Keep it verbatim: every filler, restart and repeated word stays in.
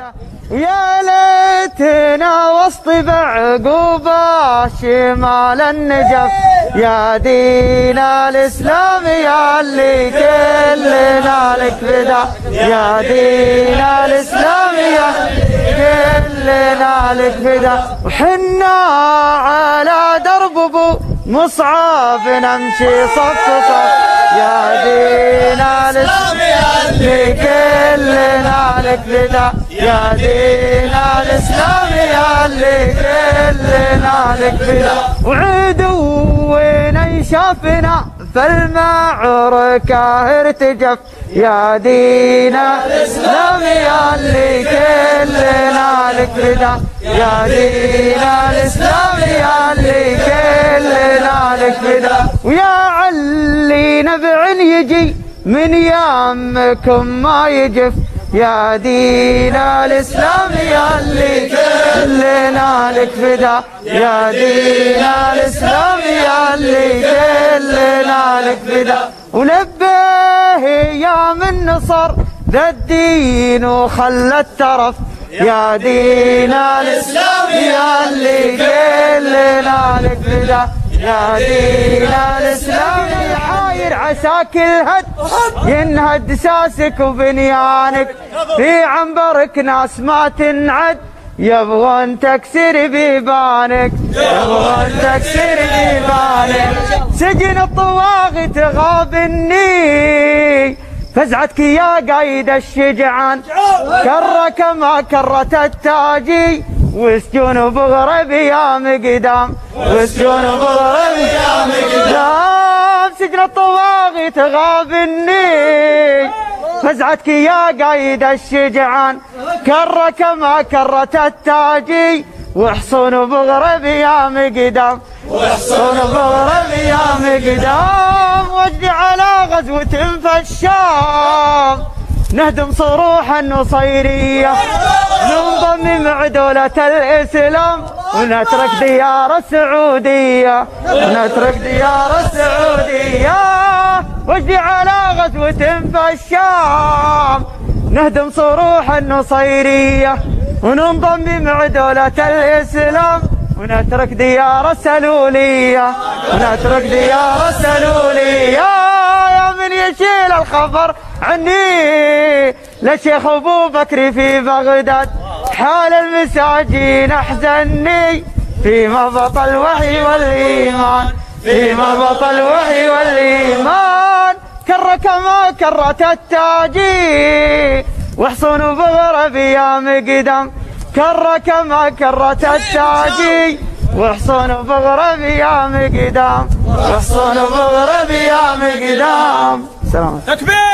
يا ليتنا وسط بعقوبة شمال النجف، يا دين الإسلام يا اللي كلنا لك فدا، يا دين الإسلام يا كلنا لك فدا. وحنا على درب ابو مصعب نمشي صف صف، يا دين الإسلام يا اللي كلنا لك فدا، يا دين الإسلام يا اللي كلنا لك فدا. وعدونا شافنا فالمعركة ارتجف، يا دين الإسلام يا اللي كلنا لك فدا، يا دين الإسلام يا اللي كلنا لك فدا. ويا علي نبع يجي من يامكم ما يجف، يا دين الإسلام يا اللي كلنا لك فدا، يا دين الإسلام يا اللي كلنا لك فدا. ونبه يا من نصر ذا الدين وخلى الترف، يا دين الإسلام يا اللي كلنا لك فدا، يا دين الإسلام حاير عساك الهد ينهد ساسك وبنيانك، في عنبرك ناس ما تنعد يبغون تكسر بيبانك، يبغون تكسر بيبانك. سجن الطواغيت غابني فزعتك يا قايد الشجعان، كرك ما كرت التاجي وسجون بغرب يا مقدام، وسجون بغرب يا مقدام. سجن الطواغيت غابني فزعتك يا قايد الشجعان، كرك ما كرت التاجي وحصون بغرب يا مقدام، وحصون بغرب يا مقدام. وجدي على غزوة في الشام نهدم صروح النصيرية، ننضم مع دولة الإسلام ونترك ديار السعودية، ونترك ديار السعودية. وجدي على غزوة في الشام نهدم صروح النصيرية وننضم مع دولة الإسلام ونترك ديار السلولية، ونترك ديار السلولية. يا من يشيل الخبر عني لشيخ أبو بكر في بغداد، حال المساجين أحزني في مهبط الوحي والإيمان، في مهبط الوحي والإيمان. كرك ما كرت التاجي وحصون بغرب يا مقدام، كرك ما كرت التاجي وحصون بغرب يا مقدام، وحصون بغرب يا مقدام. سلام.